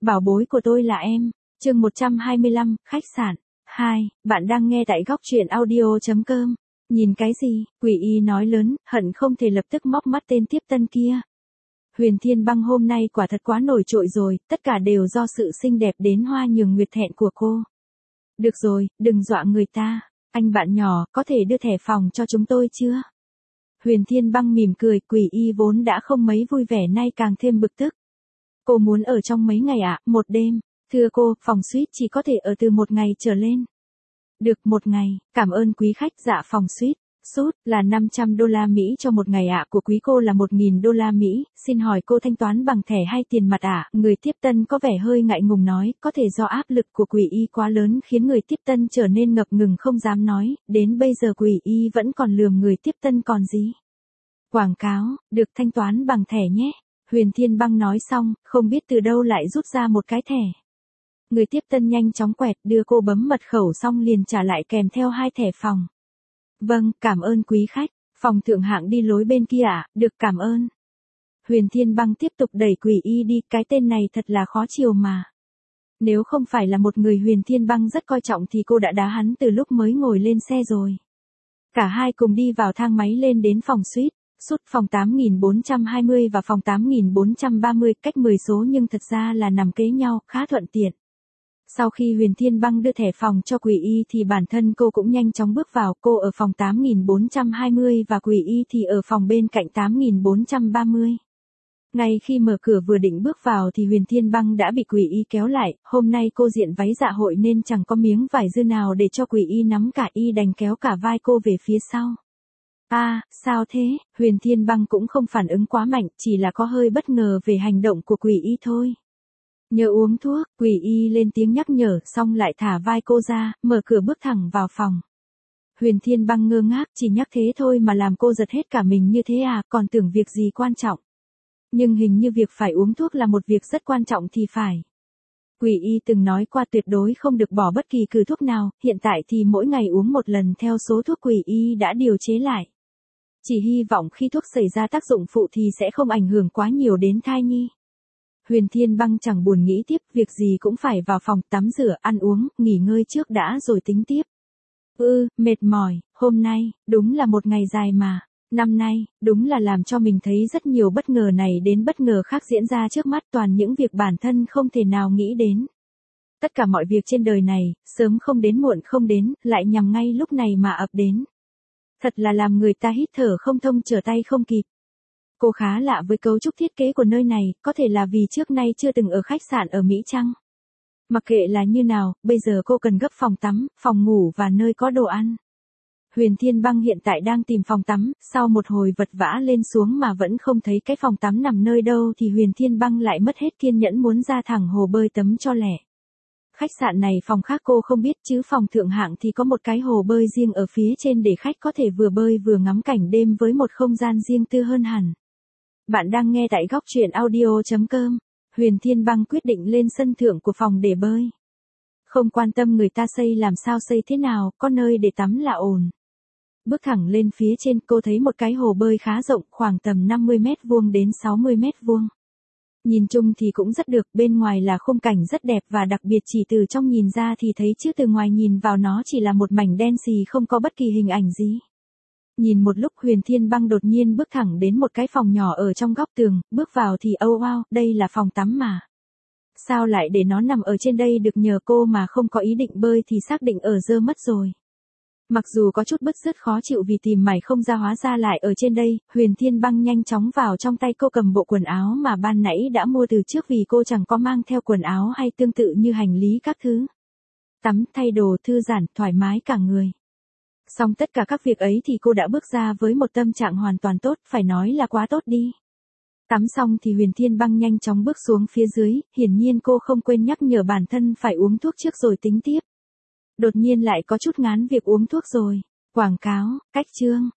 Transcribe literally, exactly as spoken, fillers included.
bảo bối của tôi là em. Chương một trăm hai mươi lăm, khách sạn. hai, bạn đang nghe tại góc truyện audio chấm com. Nhìn cái gì? Quỷ y nói lớn, hận không thể lập tức móc mắt tên tiếp tân kia. Huyền Thiên Băng hôm nay quả thật quá nổi trội rồi, tất cả đều do sự xinh đẹp đến hoa nhường nguyệt thẹn của cô. Được rồi, đừng dọa người ta. Anh bạn nhỏ, có thể đưa thẻ phòng cho chúng tôi chưa? Huyền Thiên Băng mỉm cười, quỷ y vốn đã không mấy vui vẻ nay càng thêm bực tức. Cô muốn ở trong mấy ngày ạ, à? Một đêm. Thưa cô, phòng suite chỉ có thể ở từ một ngày trở lên. Được một ngày, cảm ơn quý khách. Dạ phòng suite. Suite là năm trăm đô la Mỹ cho một ngày ạ, à, của quý cô là một nghìn đô la Mỹ, xin hỏi cô thanh toán bằng thẻ hay tiền mặt ạ? À? Người tiếp tân có vẻ hơi ngại ngùng nói, có thể do áp lực của quỷ y quá lớn khiến người tiếp tân trở nên ngập ngừng không dám nói, đến bây giờ quỷ y vẫn còn lườm người tiếp tân còn gì. Quảng cáo, được thanh toán bằng thẻ nhé. Huyền Thiên Băng nói xong, không biết từ đâu lại rút ra một cái thẻ. Người tiếp tân nhanh chóng quẹt đưa cô bấm mật khẩu xong liền trả lại kèm theo hai thẻ phòng. Vâng, cảm ơn quý khách. Phòng thượng hạng đi lối bên kia ạ, à? Được cảm ơn. Huyền Thiên Băng tiếp tục đẩy quỷ y đi, cái tên này thật là khó chiều mà. Nếu không phải là một người Huyền Thiên Băng rất coi trọng thì cô đã đá hắn từ lúc mới ngồi lên xe rồi. Cả hai cùng đi vào thang máy lên đến phòng suite. Suite phòng tám nghìn bốn trăm hai mươi và phòng tám nghìn bốn trăm ba mươi cách mười số nhưng thật ra là nằm kế nhau, khá thuận tiện. Sau khi Huyền Thiên Băng đưa thẻ phòng cho quỷ y thì bản thân cô cũng nhanh chóng bước vào, cô ở phòng tám nghìn bốn trăm hai mươi và quỷ y thì ở phòng bên cạnh tám nghìn bốn trăm ba mươi. Ngay khi mở cửa vừa định bước vào thì Huyền Thiên Băng đã bị quỷ y kéo lại, hôm nay cô diện váy dạ hội nên chẳng có miếng vải dư nào để cho quỷ y nắm cả, y đành kéo cả vai cô về phía sau. A, à, sao thế? Huyền Thiên Băng cũng không phản ứng quá mạnh, chỉ là có hơi bất ngờ về hành động của quỷ y thôi. Nhớ uống thuốc, quỷ y lên tiếng nhắc nhở, xong lại thả vai cô ra, mở cửa bước thẳng vào phòng. Huyền Thiên Băng ngơ ngác, chỉ nhắc thế thôi mà làm cô giật hết cả mình như thế à, còn tưởng việc gì quan trọng. Nhưng hình như việc phải uống thuốc là một việc rất quan trọng thì phải. Quỷ y từng nói qua tuyệt đối không được bỏ bất kỳ cừ thuốc nào, hiện tại thì mỗi ngày uống một lần theo số thuốc quỷ y đã điều chế lại. Chỉ hy vọng khi thuốc xảy ra tác dụng phụ thì sẽ không ảnh hưởng quá nhiều đến thai nhi. Huyền Thiên Băng chẳng buồn nghĩ tiếp, việc gì cũng phải vào phòng tắm rửa, ăn uống, nghỉ ngơi trước đã rồi tính tiếp. Ừ, mệt mỏi, hôm nay, đúng là một ngày dài mà. Năm nay, đúng là làm cho mình thấy rất nhiều bất ngờ này đến bất ngờ khác diễn ra trước mắt, toàn những việc bản thân không thể nào nghĩ đến. Tất cả mọi việc trên đời này, sớm không đến muộn không đến, lại nhằm ngay lúc này mà ập đến. Thật là làm người ta hít thở không thông trở tay không kịp. Cô khá lạ với cấu trúc thiết kế của nơi này, có thể là vì trước nay chưa từng ở khách sạn ở Mỹ chăng? Mặc kệ là như nào, bây giờ cô cần gấp phòng tắm, phòng ngủ và nơi có đồ ăn. Huyền Thiên Băng hiện tại đang tìm phòng tắm, sau một hồi vật vã lên xuống mà vẫn không thấy cái phòng tắm nằm nơi đâu thì Huyền Thiên Băng lại mất hết kiên nhẫn muốn ra thẳng hồ bơi tắm cho lẹ. Khách sạn này phòng khác cô không biết chứ phòng thượng hạng thì có một cái hồ bơi riêng ở phía trên để khách có thể vừa bơi vừa ngắm cảnh đêm với một không gian riêng tư hơn hẳn. Bạn đang nghe tại góc truyện audio chấm com. Huyền Thiên Băng quyết định lên sân thượng của phòng để bơi. Không quan tâm người ta xây làm sao xây thế nào, có nơi để tắm là ổn. Bước thẳng lên phía trên cô thấy một cái hồ bơi khá rộng, khoảng tầm năm mươi mét vuông đến sáu mươi mét vuông. Nhìn chung thì cũng rất được, bên ngoài là khung cảnh rất đẹp và đặc biệt chỉ từ trong nhìn ra thì thấy chứ từ ngoài nhìn vào nó chỉ là một mảnh đen xì không có bất kỳ hình ảnh gì. Nhìn một lúc Huyền Thiên Băng đột nhiên bước thẳng đến một cái phòng nhỏ ở trong góc tường, bước vào thì oh wow, đây là phòng tắm mà. Sao lại để nó nằm ở trên đây được nhờ cô mà không có ý định bơi thì xác định ở dơ mất rồi. Mặc dù có chút bứt rứt khó chịu vì tìm mày không ra hóa ra lại ở trên đây, Huyền Thiên Băng nhanh chóng vào trong tay cô cầm bộ quần áo mà ban nãy đã mua từ trước vì cô chẳng có mang theo quần áo hay tương tự như hành lý các thứ. Tắm, thay đồ, thư giãn, thoải mái cả người. Xong tất cả các việc ấy thì cô đã bước ra với một tâm trạng hoàn toàn tốt, phải nói là quá tốt đi. Tắm xong thì Huyền Thiên Băng nhanh chóng bước xuống phía dưới, hiển nhiên cô không quên nhắc nhở bản thân phải uống thuốc trước rồi tính tiếp. Đột nhiên lại có chút ngán việc uống thuốc rồi. Quảng cáo, cách chương,